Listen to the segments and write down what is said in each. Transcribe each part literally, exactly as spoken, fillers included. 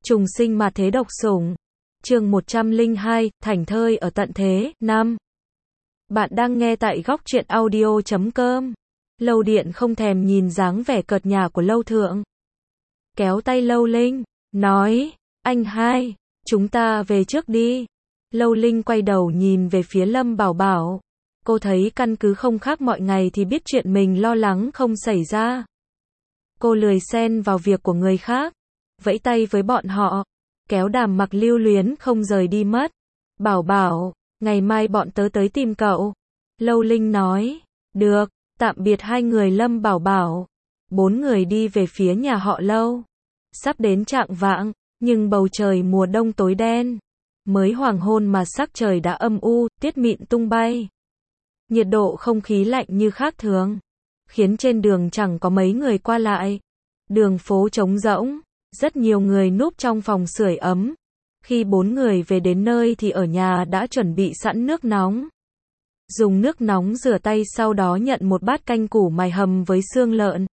Trùng sinh mà thế độc sủng. Chương một trăm lẻ hai, Thảnh thơi ở tận thế, năm. Bạn đang nghe tại góc truyện audio chấm com. Lâu Điện không thèm nhìn dáng vẻ cợt nhả của Lâu Thượng. Kéo tay Lâu Linh, nói, anh hai, chúng ta về trước đi. Lâu Linh quay đầu nhìn về phía Lâm Bảo Bảo. Cô thấy căn cứ không khác mọi ngày thì biết chuyện mình lo lắng không xảy ra. Cô lười xen vào việc của người khác. Vẫy tay với bọn họ. Kéo Đàm Mặc lưu luyến không rời đi mất. Bảo Bảo, ngày mai bọn tớ tới tìm cậu. Lâu Linh nói, được, tạm biệt hai người Lâm Bảo Bảo. Bốn người đi về phía nhà họ Lâu. Sắp đến chạng vạng, nhưng bầu trời mùa đông tối đen. Mới hoàng hôn mà sắc trời đã âm u, tiết mịn tung bay. Nhiệt độ không khí lạnh như khác thường, khiến trên đường chẳng có mấy người qua lại. Đường phố trống rỗng, rất nhiều người núp trong phòng sưởi ấm. Khi bốn người về đến nơi thì ở nhà đã chuẩn bị sẵn nước nóng. Dùng nước nóng rửa tay, sau đó nhận một bát canh củ mài hầm với xương lợn.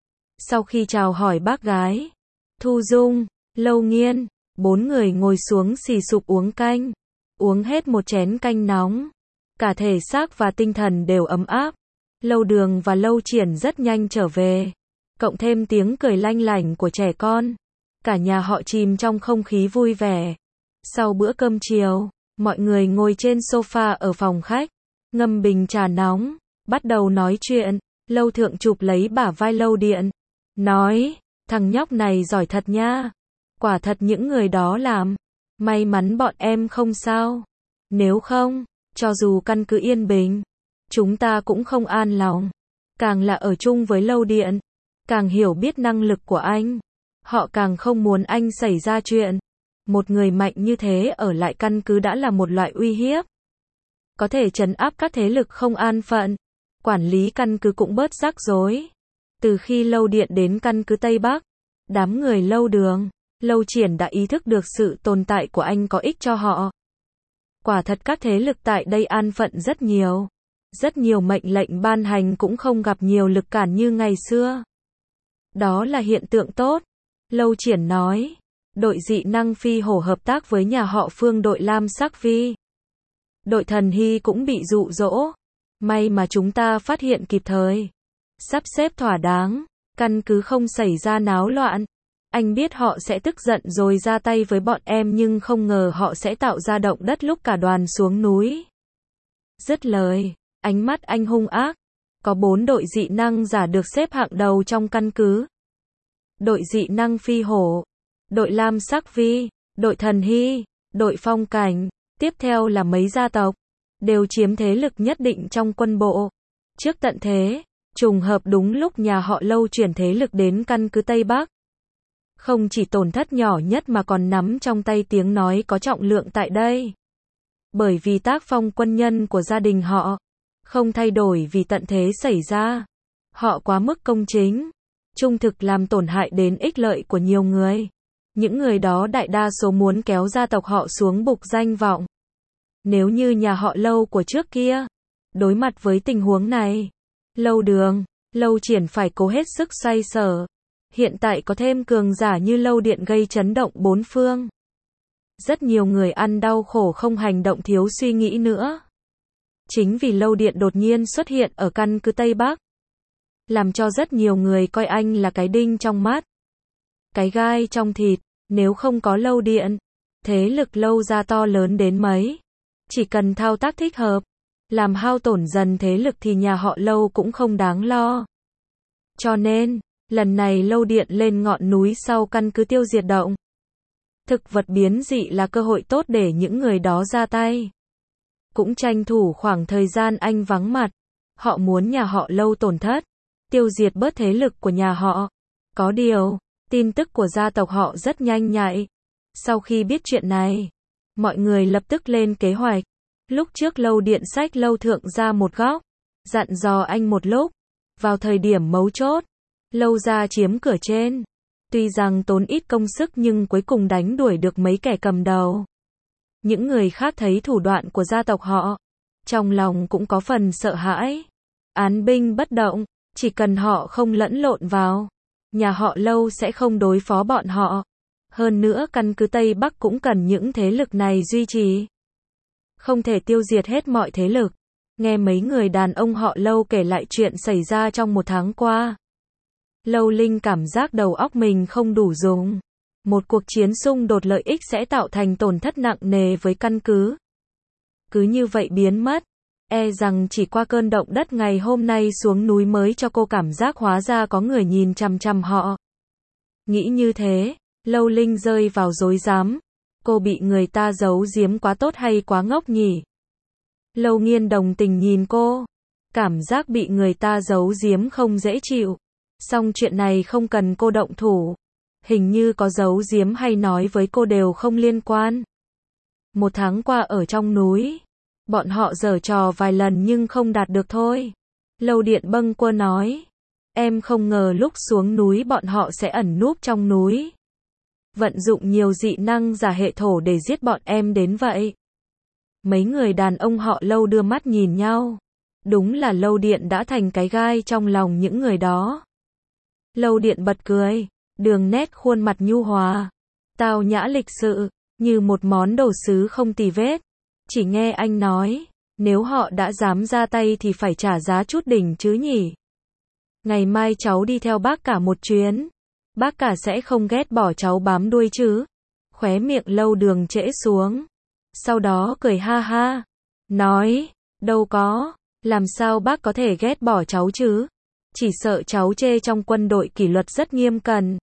Sau khi chào hỏi bác gái, Thu Dung, Lâu Nghiên, bốn người ngồi xuống xì xụp uống canh. Uống hết một chén canh nóng, cả thể xác và tinh thần đều ấm áp. Lâu Đường và Lâu Triển rất nhanh trở về. Cộng thêm tiếng cười lanh lảnh của trẻ con. Cả nhà họ chìm trong không khí vui vẻ. Sau bữa cơm chiều, mọi người ngồi trên sofa ở phòng khách. Ngâm bình trà nóng, bắt đầu nói chuyện. Lâu Thượng chụp lấy bả vai Lâu Điện. Nói, thằng nhóc này giỏi thật nha. Quả thật những người đó làm. May mắn bọn em không sao. Nếu không, cho dù căn cứ yên bình, chúng ta cũng không an lòng. Càng là ở chung với Lâu Điện, càng hiểu biết năng lực của anh. Họ càng không muốn anh xảy ra chuyện. Một người mạnh như thế ở lại căn cứ đã là một loại uy hiếp. Có thể trấn áp các thế lực không an phận. Quản lý căn cứ cũng bớt rắc rối. Từ khi Lâu Điện đến căn cứ Tây Bắc, đám người Lâu Đường, Lâu Triển đã ý thức được sự tồn tại của anh có ích cho họ. Quả thật các thế lực tại đây an phận rất nhiều. Rất nhiều mệnh lệnh ban hành cũng không gặp nhiều lực cản như ngày xưa. Đó là hiện tượng tốt. Lâu Triển nói, đội dị năng phi hổ hợp tác với nhà họ Phương đội Lam Sắc Vi. Đội Thần Hy cũng bị dụ dỗ. May mà chúng ta phát hiện kịp thời. Sắp xếp thỏa đáng, căn cứ không xảy ra náo loạn. Anh biết họ sẽ tức giận rồi ra tay với bọn em, nhưng không ngờ họ sẽ tạo ra động đất lúc cả đoàn xuống núi. Dứt lời, ánh mắt anh hung ác. Có bốn đội dị năng giả được xếp hạng đầu trong căn cứ. Đội dị năng phi hổ, đội Lam Sắc Vi, đội Thần Hy, đội Phong Cảnh, tiếp theo là mấy gia tộc, đều chiếm thế lực nhất định trong quân bộ. Trước tận thế, trùng hợp đúng lúc nhà họ Lâu chuyển thế lực đến căn cứ Tây Bắc. Không chỉ tổn thất nhỏ nhất mà còn nắm trong tay tiếng nói có trọng lượng tại đây. Bởi vì tác phong quân nhân của gia đình họ không thay đổi vì tận thế xảy ra. Họ quá mức công chính, trung thực, làm tổn hại đến ích lợi của nhiều người. Những người đó đại đa số muốn kéo gia tộc họ xuống bục danh vọng. Nếu như nhà họ Lâu của trước kia, đối mặt với tình huống này, Lâu Đường, Lâu Triển phải cố hết sức xoay sở. Hiện tại có thêm cường giả như Lâu Điện gây chấn động bốn phương. Rất nhiều người ăn đau khổ không hành động, thiếu suy nghĩ nữa. Chính vì Lâu Điện đột nhiên xuất hiện ở căn cứ Tây Bắc, làm cho rất nhiều người coi anh là cái đinh trong mắt, cái gai trong thịt. Nếu không có Lâu Điện, thế lực Lâu gia to lớn đến mấy, chỉ cần thao tác thích hợp, làm hao tổn dần thế lực thì nhà họ Lâu cũng không đáng lo. Cho nên, lần này Lâu Điện lên ngọn núi sau căn cứ tiêu diệt động thực vật biến dị là cơ hội tốt để những người đó ra tay. Cũng tranh thủ khoảng thời gian anh vắng mặt. Họ muốn nhà họ Lâu tổn thất, tiêu diệt bớt thế lực của nhà họ. Có điều, tin tức của gia tộc họ rất nhanh nhạy. Sau khi biết chuyện này, mọi người lập tức lên kế hoạch. Lúc trước Lâu Điện xách Lâu Thượng ra một góc, dặn dò anh một lúc. Vào thời điểm mấu chốt, Lâu gia chiếm cửa trên. Tuy rằng tốn ít công sức nhưng cuối cùng đánh đuổi được mấy kẻ cầm đầu. Những người khác thấy thủ đoạn của gia tộc họ, trong lòng cũng có phần sợ hãi. Án binh bất động, chỉ cần họ không lẫn lộn vào, nhà họ Lâu sẽ không đối phó bọn họ. Hơn nữa căn cứ Tây Bắc cũng cần những thế lực này duy trì. Không thể tiêu diệt hết mọi thế lực. Nghe mấy người đàn ông họ Lâu kể lại chuyện xảy ra trong một tháng qua. Lâu Linh cảm giác đầu óc mình không đủ dùng. Một cuộc chiến xung đột lợi ích sẽ tạo thành tổn thất nặng nề với căn cứ. Cứ như vậy biến mất. E rằng chỉ qua cơn động đất ngày hôm nay xuống núi mới cho cô cảm giác hóa ra có người nhìn chằm chằm họ. Nghĩ như thế, Lâu Linh rơi vào rối rắm. Cô bị người ta giấu giếm quá tốt hay quá ngốc nhỉ? Lâu Nghiên đồng tình nhìn cô. Cảm giác bị người ta giấu giếm không dễ chịu. Song chuyện này không cần cô động thủ. Hình như có giấu giếm hay nói với cô đều không liên quan. Một tháng qua ở trong núi, bọn họ giở trò vài lần nhưng không đạt được thôi. Lâu Điện bâng quơ nói. Em không ngờ lúc xuống núi bọn họ sẽ ẩn núp trong núi. Vận dụng nhiều dị năng giả hệ thổ để giết bọn em đến vậy. Mấy người đàn ông họ Lâu đưa mắt nhìn nhau. Đúng là Lâu Điện đã thành cái gai trong lòng những người đó. Lâu Điện bật cười, đường nét khuôn mặt nhu hòa, tao nhã lịch sự, như một món đồ sứ không tì vết. Chỉ nghe anh nói, nếu họ đã dám ra tay thì phải trả giá chút đỉnh chứ nhỉ. Ngày mai cháu đi theo bác cả một chuyến. Bác cả sẽ không ghét bỏ cháu bám đuôi chứ. Khóe miệng Lâu Đường trễ xuống. Sau đó cười ha ha. Nói, đâu có, làm sao bác có thể ghét bỏ cháu chứ. Chỉ sợ cháu chê trong quân đội kỷ luật rất nghiêm cẩn.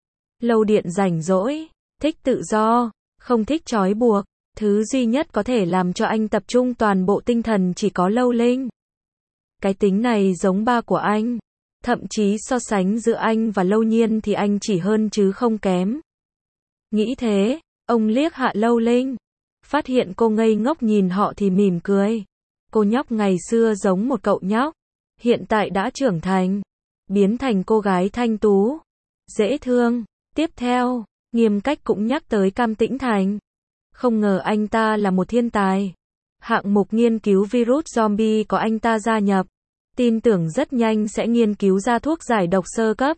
Lâu Điện rảnh rỗi, thích tự do, không thích trói buộc. Thứ duy nhất có thể làm cho anh tập trung toàn bộ tinh thần chỉ có Lâu Linh. Cái tính này giống ba của anh. Thậm chí so sánh giữa anh và Lâu Nhiên thì anh chỉ hơn chứ không kém. Nghĩ thế, ông liếc hạ Lâu Linh. Phát hiện cô ngây ngốc nhìn họ thì mỉm cười. Cô nhóc ngày xưa giống một cậu nhóc. Hiện tại đã trưởng thành. Biến thành cô gái thanh tú. Dễ thương. Tiếp theo, Nghiêm Cách cũng nhắc tới Cam Tĩnh Thành. Không ngờ anh ta là một thiên tài. Hạng mục nghiên cứu virus zombie có anh ta gia nhập. Tin tưởng rất nhanh sẽ nghiên cứu ra thuốc giải độc sơ cấp.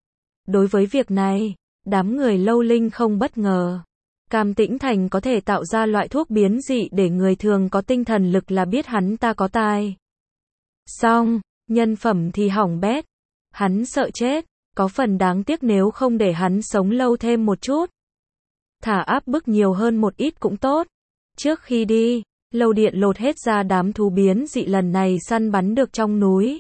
Đối với việc này, đám người Lâu Linh không bất ngờ. Cam Tĩnh Thành có thể tạo ra loại thuốc biến dị để người thường có tinh thần lực là biết hắn ta có tài. Xong, nhân phẩm thì hỏng bét. Hắn sợ chết, có phần đáng tiếc nếu không để hắn sống lâu thêm một chút. Thả áp bức nhiều hơn một ít cũng tốt. Trước khi đi, Lâu Điện lột hết ra đám thú biến dị lần này săn bắn được trong núi.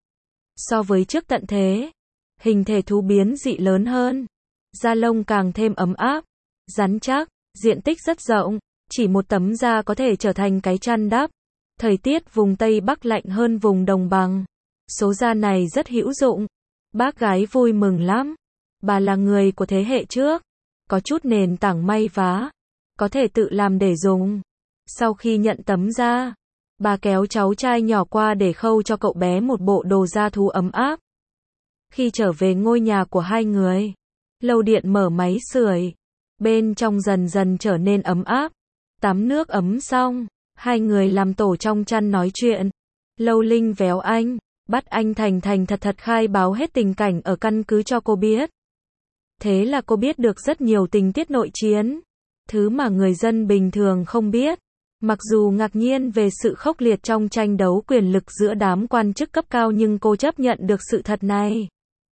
So với trước tận thế, hình thể thú biến dị lớn hơn. Da lông càng thêm ấm áp, rắn chắc, diện tích rất rộng, chỉ một tấm da có thể trở thành cái chăn đắp. Thời tiết vùng Tây Bắc lạnh hơn vùng đồng bằng. Số da này rất hữu dụng. Bác gái vui mừng lắm. Bà là người của thế hệ trước. Có chút nền tảng may vá. Có thể tự làm để dùng. Sau khi nhận tấm da, bà kéo cháu trai nhỏ qua để khâu cho cậu bé một bộ đồ da thú ấm áp. Khi trở về ngôi nhà của hai người, Lâu Điện mở máy sưởi. Bên trong dần dần trở nên ấm áp. Tắm nước ấm xong, hai người làm tổ trong chăn nói chuyện. Lâu Linh véo anh, bắt anh thành thành thật thật khai báo hết tình cảnh ở căn cứ cho cô biết. Thế là cô biết được rất nhiều tình tiết nội chiến. Thứ mà người dân bình thường không biết. Mặc dù ngạc nhiên về sự khốc liệt trong tranh đấu quyền lực giữa đám quan chức cấp cao nhưng cô chấp nhận được sự thật này.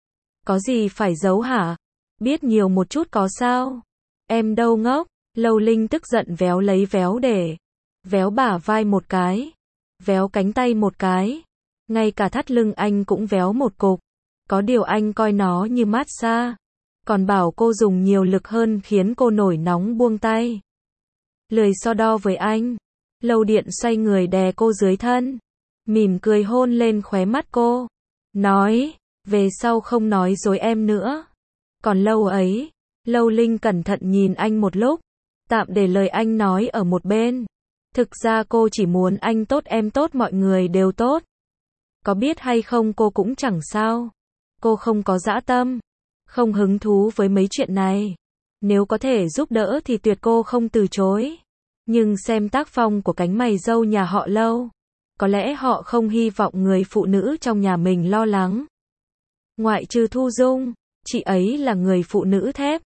Có gì phải giấu hả? Biết nhiều một chút có sao? Em đâu ngốc. Lâu Linh tức giận véo lấy véo để. Véo bả vai một cái. Véo cánh tay một cái. Ngay cả thắt lưng anh cũng véo một cục. Có điều anh coi nó như massage. Còn bảo cô dùng nhiều lực hơn khiến cô nổi nóng buông tay. Lười so đo với anh. Lâu Điện xoay người đè cô dưới thân. Mỉm cười hôn lên khóe mắt cô. Nói, về sau không nói dối em nữa. Còn lâu ấy, Lâu Linh cẩn thận nhìn anh một lúc. Tạm để lời anh nói ở một bên. Thực ra cô chỉ muốn anh tốt em tốt mọi người đều tốt. Có biết hay không cô cũng chẳng sao. Cô không có dã tâm. Không hứng thú với mấy chuyện này. Nếu có thể giúp đỡ thì tuyệt cô không từ chối. Nhưng xem tác phong của cánh mày râu nhà họ Lâu. Có lẽ họ không hy vọng người phụ nữ trong nhà mình lo lắng. Ngoại trừ Thu Dung, chị ấy là người phụ nữ thép.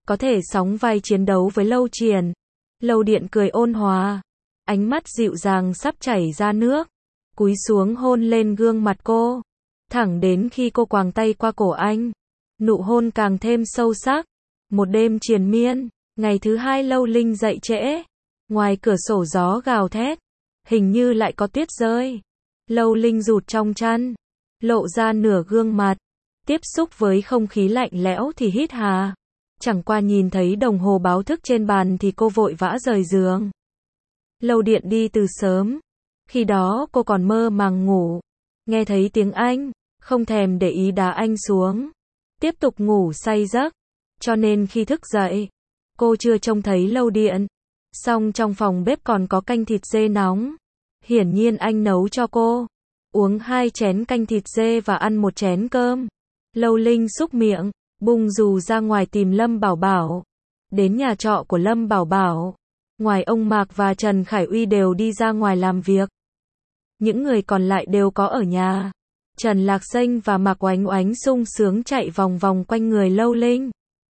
có thể sóng vai chiến đấu với Lâu Triển. Lâu Điện cười ôn hòa, ánh mắt dịu dàng sắp chảy ra nước, cúi xuống hôn lên gương mặt cô, thẳng đến khi cô quàng tay qua cổ anh. Nụ hôn càng thêm sâu sắc. Một đêm triền miên, ngày thứ hai Lâu Linh dậy trễ. Ngoài cửa sổ gió gào thét, hình như lại có tuyết rơi. Lâu Linh rụt trong chăn, lộ ra nửa gương mặt, tiếp xúc với không khí lạnh lẽo thì hít hà. Chẳng qua nhìn thấy đồng hồ báo thức trên bàn thì cô vội vã rời giường. Lâu Điện đi từ sớm, khi đó cô còn mơ màng ngủ, nghe thấy tiếng anh, không thèm để ý đá anh xuống, tiếp tục ngủ say giấc. Cho nên khi thức dậy, cô chưa trông thấy Lâu Điện. Song trong phòng bếp còn có canh thịt dê nóng. Hiển nhiên anh nấu cho cô. Uống hai chén canh thịt dê và ăn một chén cơm. Lâu Linh xúc miệng, bung dù ra ngoài tìm Lâm Bảo Bảo. Đến nhà trọ của Lâm Bảo Bảo, ngoài ông Mạc và Trần Khải Uy đều đi ra ngoài làm việc. Những người còn lại đều có ở nhà. Trần Lạc Xanh và Mạc Oánh Oánh sung sướng chạy vòng vòng quanh người Lâu Linh.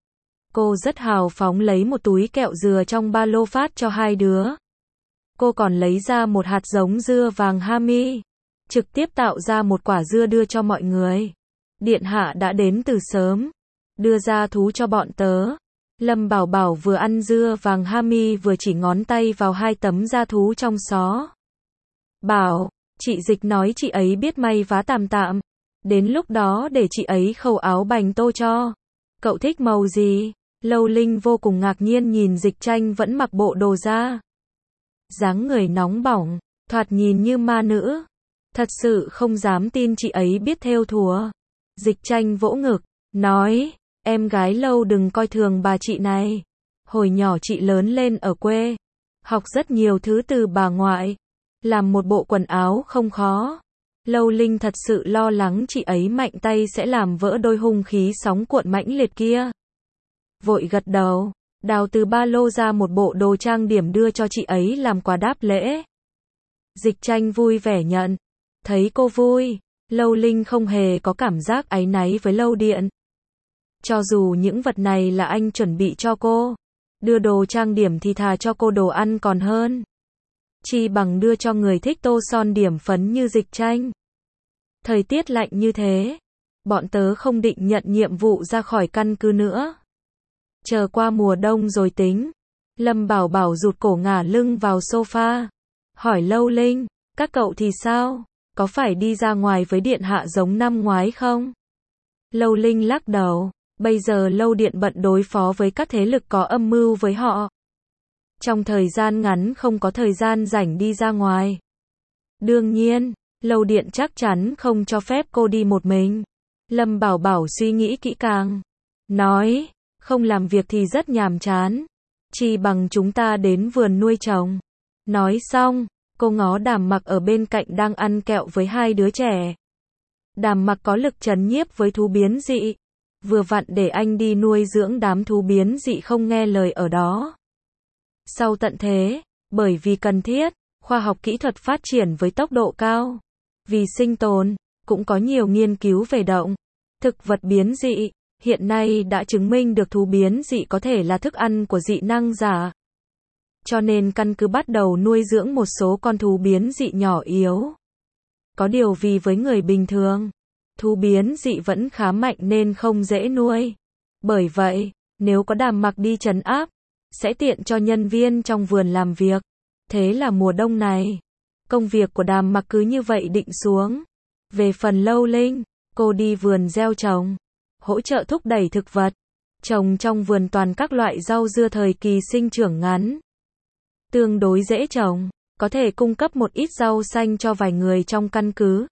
Cô rất hào phóng lấy một túi kẹo dừa trong ba lô phát cho hai đứa. Cô còn lấy ra một hạt giống dưa vàng Hami, trực tiếp tạo ra một quả dưa đưa cho mọi người. Điện hạ đã đến từ sớm, đưa ra thú cho bọn tớ. Lâm Bảo Bảo vừa ăn dưa vàng Hami vừa chỉ ngón tay vào hai tấm da thú trong xó. Bảo, chị Dịch nói chị ấy biết may vá tạm tạm. Đến lúc đó để chị ấy khâu áo bành tô cho. Cậu thích màu gì? Lâu Linh vô cùng ngạc nhiên nhìn Dịch Tranh vẫn mặc bộ đồ da. Dáng người nóng bỏng, thoạt nhìn như ma nữ. Thật sự không dám tin chị ấy biết thêu thùa. Dịch Tranh vỗ ngực, nói, em gái Lâu đừng coi thường bà chị này. Hồi nhỏ chị lớn lên ở quê, học rất nhiều thứ từ bà ngoại. Làm một bộ quần áo không khó. Lâu Linh thật sự lo lắng chị ấy mạnh tay sẽ làm vỡ đôi hung khí sóng cuộn mãnh liệt kia. Vội gật đầu, đào từ ba lô ra một bộ đồ trang điểm đưa cho chị ấy làm quà đáp lễ. Dịch Tranh vui vẻ nhận. Thấy cô vui, Lâu Linh không hề có cảm giác áy náy với Lâu Điện. Cho dù những vật này là anh chuẩn bị cho cô, đưa đồ trang điểm thì thà cho cô đồ ăn còn hơn. Chi bằng đưa cho người thích tô son điểm phấn như Dịch Tranh. Thời tiết lạnh như thế, bọn tớ không định nhận nhiệm vụ ra khỏi căn cứ nữa. Chờ qua mùa đông rồi tính. Lâm Bảo Bảo rụt cổ ngả lưng vào sofa, hỏi Lâu Linh, các cậu thì sao? Có phải đi ra ngoài với điện hạ giống năm ngoái không? Lâu Linh lắc đầu, bây giờ Lâu Điện bận đối phó với các thế lực có âm mưu với họ. Trong thời gian ngắn không có thời gian rảnh đi ra ngoài. Đương nhiên, Lâu Điện chắc chắn không cho phép cô đi một mình. Lâm Bảo Bảo suy nghĩ kỹ càng, nói, không làm việc thì rất nhàm chán. Chỉ bằng chúng ta đến vườn nuôi trồng. Nói xong, cô ngó Đàm Mặc ở bên cạnh đang ăn kẹo với hai đứa trẻ. Đàm Mặc có lực trấn nhiếp với thú biến dị. Vừa vặn để anh đi nuôi dưỡng đám thú biến dị không nghe lời ở đó. Sau tận thế, bởi vì cần thiết, khoa học kỹ thuật phát triển với tốc độ cao. Vì sinh tồn, cũng có nhiều nghiên cứu về động thực vật biến dị. Hiện nay đã chứng minh được thú biến dị có thể là thức ăn của dị năng giả. Cho nên căn cứ bắt đầu nuôi dưỡng một số con thú biến dị nhỏ yếu. Có điều vì với người bình thường, thú biến dị vẫn khá mạnh nên không dễ nuôi. Bởi vậy, nếu có Đàm Mặc đi trấn áp, sẽ tiện cho nhân viên trong vườn làm việc. Thế là mùa đông này, công việc của Đàm Mặc cứ như vậy định xuống. Về phần Lâu Linh, cô đi vườn gieo trồng, hỗ trợ thúc đẩy thực vật, trồng trong vườn toàn các loại rau dưa thời kỳ sinh trưởng ngắn. Tương đối dễ trồng, có thể cung cấp một ít rau xanh cho vài người trong căn cứ.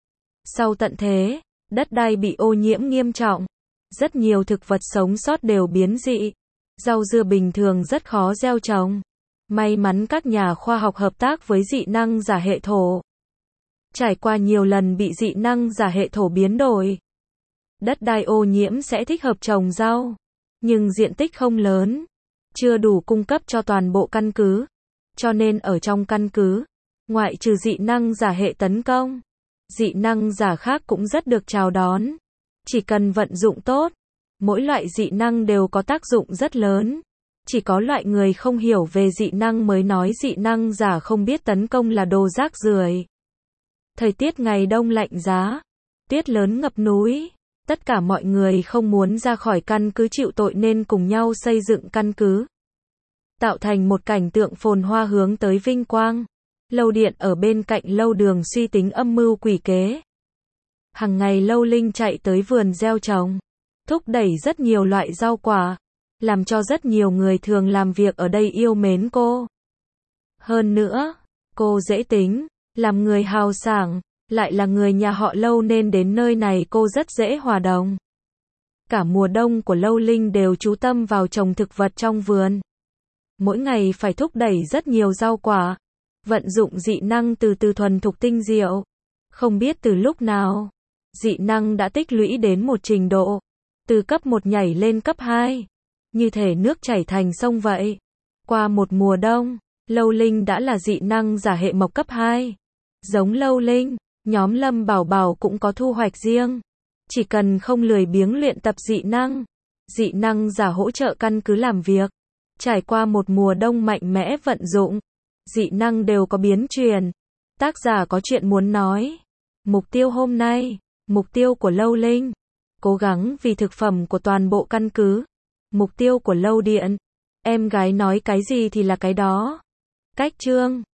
Sau tận thế, đất đai bị ô nhiễm nghiêm trọng, rất nhiều thực vật sống sót đều biến dị. Rau dưa bình thường rất khó gieo trồng. May mắn các nhà khoa học hợp tác với dị năng giả hệ thổ. Trải qua nhiều lần bị dị năng giả hệ thổ biến đổi, đất đai ô nhiễm sẽ thích hợp trồng rau, nhưng diện tích không lớn, chưa đủ cung cấp cho toàn bộ căn cứ. Cho nên ở trong căn cứ, ngoại trừ dị năng giả hệ tấn công, dị năng giả khác cũng rất được chào đón. Chỉ cần vận dụng tốt, Mỗi loại dị năng đều có tác dụng rất lớn. Chỉ có loại người không hiểu về dị năng mới nói dị năng giả không biết tấn công là đồ rác rưởi. Thời tiết ngày đông lạnh giá, tuyết lớn ngập núi, tất cả mọi người không muốn ra khỏi căn cứ chịu tội nên cùng nhau xây dựng căn cứ, tạo thành một cảnh tượng phồn hoa hướng tới vinh quang. Lâu Điện ở bên cạnh lâu Đường suy tính âm mưu quỷ kế. Hằng ngày Lâu Linh chạy tới vườn gieo trồng, thúc đẩy rất nhiều loại rau quả, làm cho rất nhiều người thường làm việc ở đây yêu mến cô. Hơn nữa, cô dễ tính, làm người hào sảng, lại là người nhà họ Lâu nên đến nơi này cô rất dễ hòa đồng. Cả mùa đông của Lâu Linh đều chú tâm vào trồng thực vật trong vườn. Mỗi ngày phải thúc đẩy rất nhiều rau quả, vận dụng dị năng từ từ thuần thục tinh diệu. Không biết từ lúc nào, dị năng đã tích lũy đến một trình độ, từ cấp một nhảy lên cấp hai, như thể nước chảy thành sông vậy. Qua một mùa đông, Lâu Linh đã là dị năng giả hệ mộc cấp hai. Giống Lâu Linh, nhóm Lâm Bảo Bảo cũng có thu hoạch riêng. Chỉ cần không lười biếng luyện tập dị năng, dị năng giả hỗ trợ căn cứ làm việc. Trải qua một mùa đông mạnh mẽ vận dụng, dị năng đều có biến chuyển. Tác giả có chuyện muốn nói. Mục tiêu hôm nay, mục tiêu của Lâu Linh, cố gắng vì thực phẩm của toàn bộ căn cứ. Mục tiêu của Lâu Điện, em gái nói cái gì thì là cái đó. Cách chương